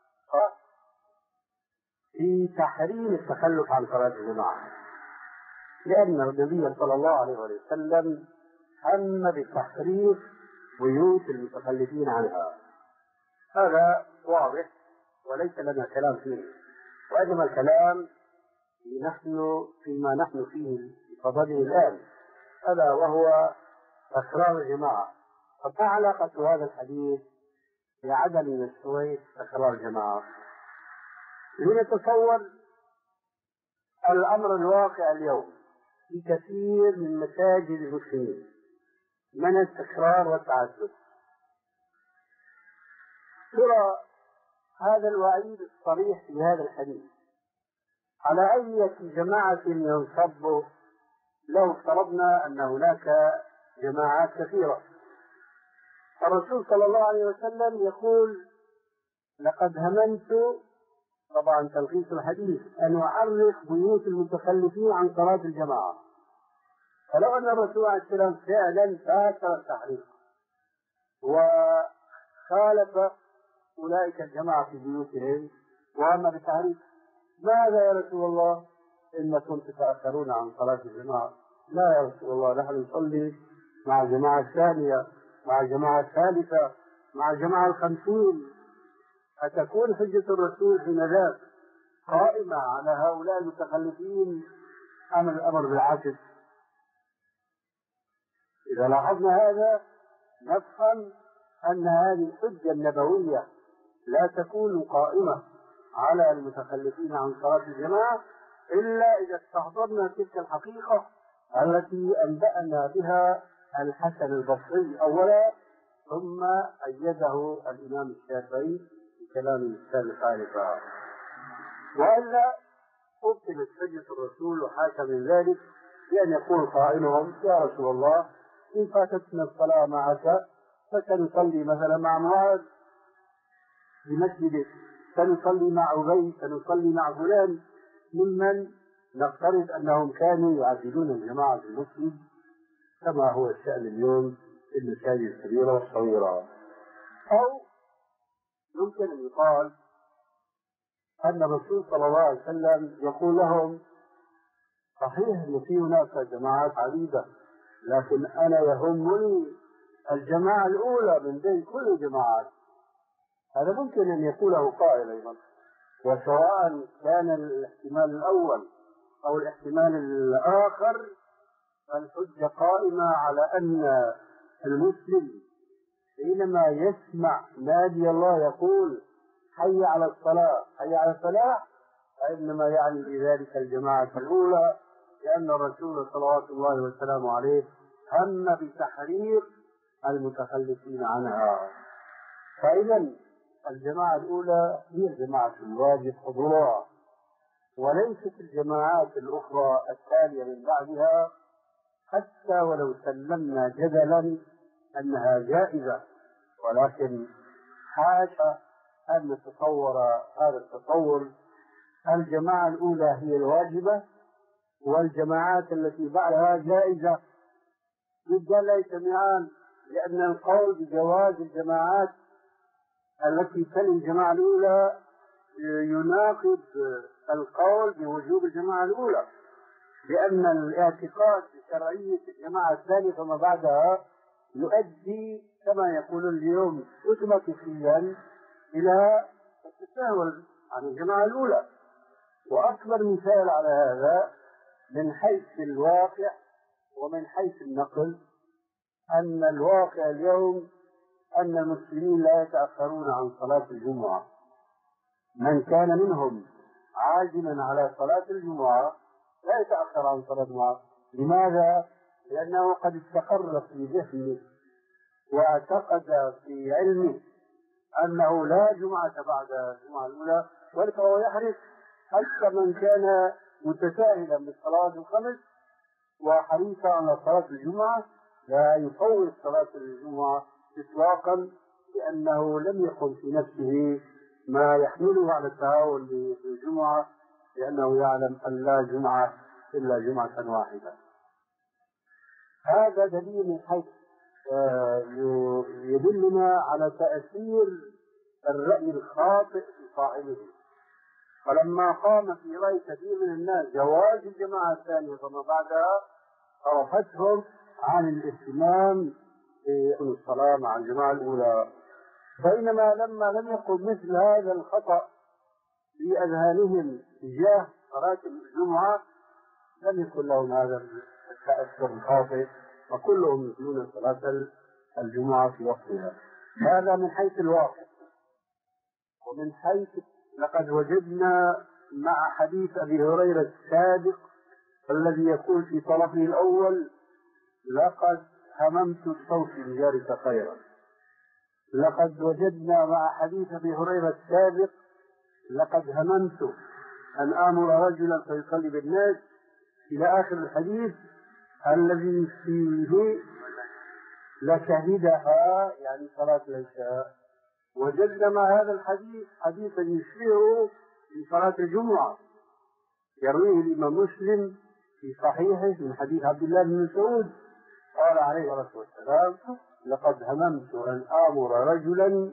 في تحريم التخلف عن صلاة الجماعة، لأن النبي صلى الله عليه وسلم هم بتحريف بيوت المتخلفين عنها. هذا واضح وليس لنا كلام فيه. وإنما الكلام نحن فيما نحن فيه بصدده الآن، ألا وهو تكرار الجماعة. فما علاقة هذا الحديث بعدم مشروعية تكرار الجماعة؟ لنتصور الأمر الواقع اليوم في كثير من مساجد المسلمين من التكرار والتعدد. ترى هذا الوعيد الصريح في هذا الحديث على أي جماعة ينصب لو افترضنا أن هناك جماعات كثيرة؟ الرسول صلى الله عليه وسلم يقول: لقد هممت، طبعا تلخيص الحديث، أن أعرف بيوت المتخلفين عن صلاة الجماعة. فلو أن الرسول عليه السلام فعلا فاكر التحريف وخالف أولئك الجماعة في بيوتهم وأما بالتحريف، ماذا يا رسول الله إنكم تتأخرون عن صلاة الجماعة؟ لا يا رسول الله، نحن نصلي مع الجماعة الثانية، مع الجماعة الثالثة، مع الجماعة الخمسين. أتكون حجة الرسول حين ذاك قائمة على هؤلاء المتخلفين أم الأمر بالعكس؟ إذا لاحظنا هذا نفهم أن هذه الحجة النبوية لا تكون قائمة على المتخلفين عن صلاة الجماعة إلا إذا استحضرنا تلك الحقيقة التي أنبأنا بها الحسن البصري أولا، ثم أيده الإمام الشافعي بكلام السلف آنفا. وإلا أبطلت حجة الرسول وحاشا من ذلك بأن يقول قائلهم: يا رسول الله، إن فاتتنا الصلاة معك فسنصلي مثلا مع معاذ بمسجدك، سنصلي مع أبي، سنصلي مع فلان ممن نفترض أنهم كانوا يعددون الجماعة في المسجد كما هو الشأن اليوم في المساجد الكبيرة والصغيرة. أو يمكن أن يقال أن الرسول صلى الله عليه وسلم يقول لهم: صحيح أن في هناك جماعات عديدة، لكن أنا يهمني الجماعة الأولى من بين كل الجماعات. هذا ممكن أن يقوله قائل أيضا، وسواء كان الاحتمال الأول أو الاحتمال الآخر الحجة قائمة على أن المسلم حينما يسمع نادي الله يقول: حي على الصلاة، حي على الفلاح، فإنما يعني بذلك الجماعة الأولى، لأن الرسول صلوات الله وسلامه عليه هم بتحرير المتخلفين عنها. فإذا الجماعة الأولى هي الجماعة الواجب حضورها، وليست الجماعات الأخرى التالية من بعدها، حتى ولو سلمنا جدلا أنها جائزة، ولكن حاشا أن نتصور هذا التصور. الجماعة الأولى هي الواجبة، والجماعات التي بعدها جائزة، جدا لا يجتمعان، لأن القول بجواز الجماعات التي تلي الجماعة الأولى يناقض القول بوجوب الجماعة الأولى، لأن الاعتقاد بشرعية الجماعة الثانية فما بعدها يؤدي كما يقول اليوم أوتوماتيكيا إلى التساهل عن الجماعة الأولى. وأكبر مثال على هذا من حيث الواقع ومن حيث النقل أن الواقع اليوم أن المسلمين لا يتأخرون عن صلاة الجمعة. من كان منهم عازما على صلاة الجمعة لا يتأخر عن صلاة الجمعة. لماذا؟ لأنه قد استقر في ذهنه واعتقد في علمه أنه لا جمعة بعد الجمعة الأولى، فهو يحرص. حتى من كان متساهلا بالصلاة الخمس وحريصا على صلاة الجمعة لا يفوت صلاة الجمعة إطلاقا، لأنه لم يكن في نفسه ما يحمله على التهاون بالجمعة، لأنه يعلم أن لا جمعة إلا جمعة واحدة. هذا دليل من حيث يدلنا على تأثير الرأي الخاطئ في صاحبه. فلما قام في رأي كثير من الناس جواز الجماعة الثانية فما بعدها صرفتهم عن الاهتمام بالصلاة مع الجماعة الأولى. بينما لما لم يكن مثل هذا الخطأ في أذهانهم تجاه صلاة الجمعة لم يكن لهم هذا التأثر الخاطئ، وكلهم يصلون صلاة الجمعة في وقتها. هذا من حيث الواقع. ومن حيث لقد وجدنا مع حديث أبي هريرة السابق الذي يقول في طرفه الأول: لقد هممت الصوت بذلك خيرا. لقد وجدنا مع حديث أبي هريرة السابق: لقد هممت أن آمر رجلا فيصلي بالناس، إلى آخر الحديث الذي فيه لشهدها، يعني صلاة العشاء. وجدنا مع هذا الحديث حديثا يشبهه في صلاة الجمعة يرويه الإمام مسلم في صحيحه من حديث عبد الله بن مسعود قال عليه الصلاة والسلام: لقد هممت أن آمر رجلا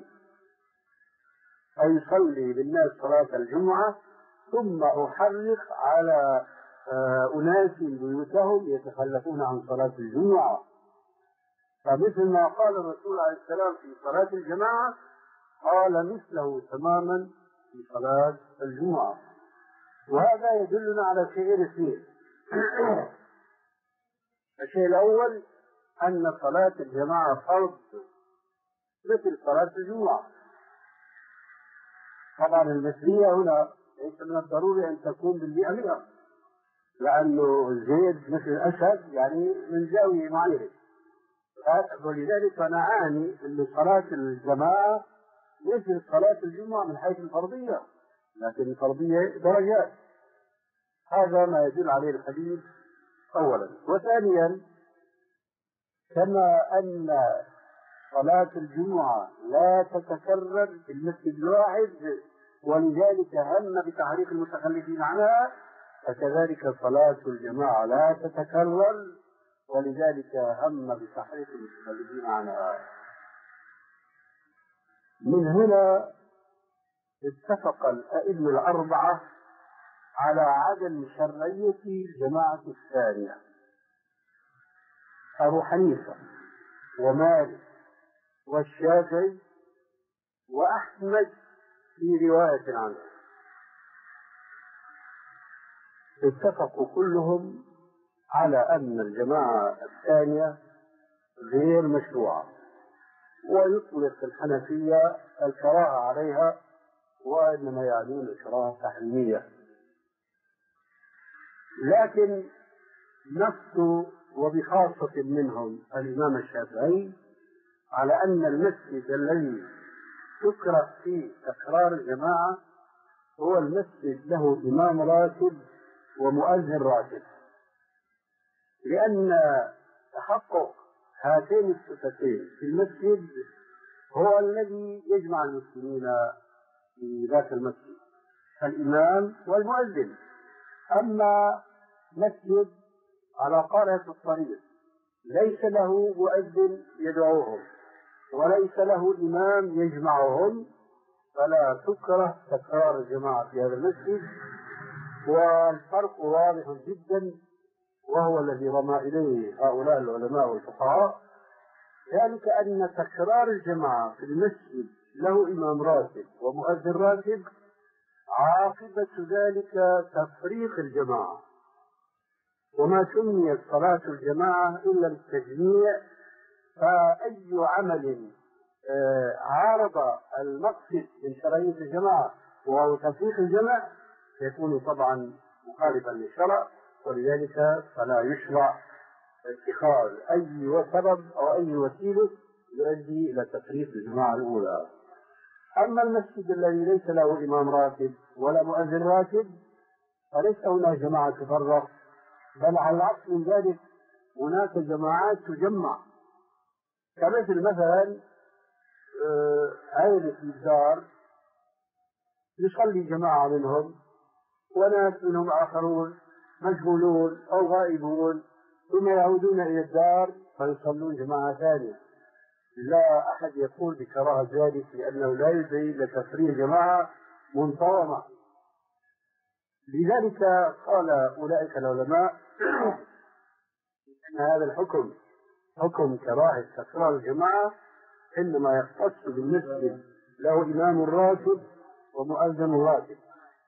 فيصلي بالناس صلاة الجمعة ثم أحرق على أناس بيوتهم يتخلفون عن صلاة الجمعة. فمثل ما قال الرسول عليه السلام في صلاة الجماعة قال مثله تماما في صلاة الجمعة. وهذا يدلنا على شيئين اثنين. الشيء الأول أن صلاة الجماعة فرض مثل صلاة الجمعة. طبعا المثلية هنا ليس من الضروري أن تكون بالمئة مئة، لأنه زيد مثل أسد يعني من زاوية معينة، ولذلك أنا أعني أن صلاة الجماعة مثل صلاة الجمعة من حيث الفرضية، لكن الفرضية درجات. هذا ما يدل عليه الحديث أولا. وثانيا كما أن صلاة الجمعة لا تتكرر في المسجد الواحد ولذلك هم بتحريق المتخلفين عنها، فكذلك صلاة الجماعة لا تتكرر ولذلك هم بتحريق المتخلفين عنها. من هنا اتفق الأئمة الأربعة على عدم شرعية الجماعة الثانية: أبو حنيفة ومالك والشافعي وأحمد في رواية عنه. اتفقوا كلهم على أن الجماعة الثانية غير مشروعة، ويطلق الحنفية الكراهة عليها، وإنما يعنون الكراهة تحريمية. لكن نص وبخاصة منهم الإمام الشافعي على أن المسجد الذي تكره فيه تكرار الجماعة هو المسجد له إمام راتب ومؤذن راتب، لأن تحقق هاتين الصفتين في المسجد هو الذي يجمع المسلمين في ذات المسجد، الإمام والمؤذن. أما مسجد على قارة الطريق ليس له مؤذن يدعوهم وليس له إمام يجمعهم، فلا تكره تكرار الجماعة في هذا المسجد. والفرق واضح جدا، وهو الذي رمى إليه هؤلاء العلماء والفقهاء، ذلك أن تكرار الجماعة في المسجد له إمام راتب ومؤذن راتب عاقبة ذلك تفريق الجماعة، وما سميت صلاة الجماعة إلا التجميع. فأي عمل عارض المقصد من شرعية الجماعة وهو تفريق الجمع يكون طبعا مخالفا للشرع، ولذلك فلا يشرع اتخاذ أي سبب أو أي وسيلة يؤدي إلى تفريق الجماعة الأولى. أما المسجد الذي ليس له إمام راتب ولا مؤذن راتب فليس هناك جماعة تفرق، بل على العكس من ذلك هناك جماعات تجمع، كمثل مثلا عائلة في الدار يصلي جماعة منهم وناس منهم آخرون مشغولون أو غائبون ثم يعودون إلى الدار فيصلون جماعة ثانية. لا أحد يقول بكراهة ذلك لأنه لا يدعي لتفريق جماعة منتظمة. لذلك قال أولئك العلماء إن هذا الحكم حكم كراهة تكرار الجماعة إنما يختص بالمسجد له إمام راتب ومؤذن راتب،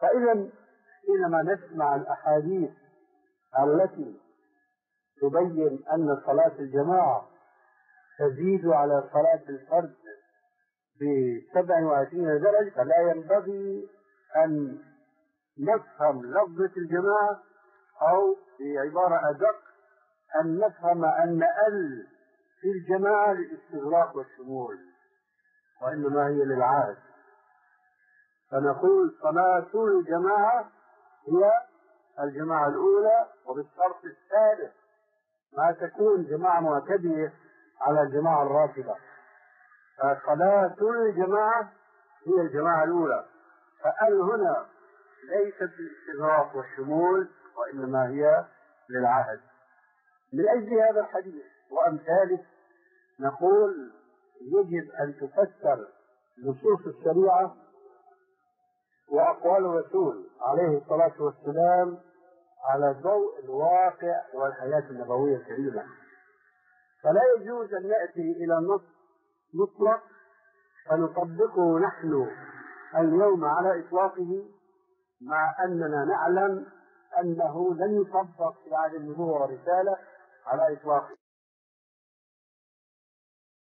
فإذا حينما نسمع الأحاديث التي تبين أن صلاة الجماعة تزيد على صلاة الفرد بسبع وعشرين درجة، فلا ينبغي أن نفهم لفظة الجماعة، أو بعبارة أدق أن نفهم أن ال في الجماعة للاستغراق والشمول، وإنما هي للعهد. فنقول صلاة الجماعة هي الجماعة الأولى، وبالشرط الثالث ما تكون جماعة معتدية على الجماعة الراتبة. فصلاة الجماعة هي الجماعة الأولى، فال هنا ليست للاستغراق والشمول، وإنما هي للعهد. من أجل هذا الحديث وأمثاله نقول يجب أن تفسر نصوص الشريعة وأقوال الرسول عليه الصلاة والسلام على ضوء الواقع والحياة النبوية الكريمة. فلا يجوز أن نأتي إلى نص مطلق فنطبقه نحن اليوم على إطلاقه، مع أننا نعلم أنه لن يطبق في عهد النبوة والرسالة على إطلاقه.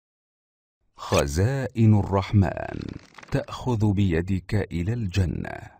خزائن الرحمن تأخذ بيدك إلى الجنة.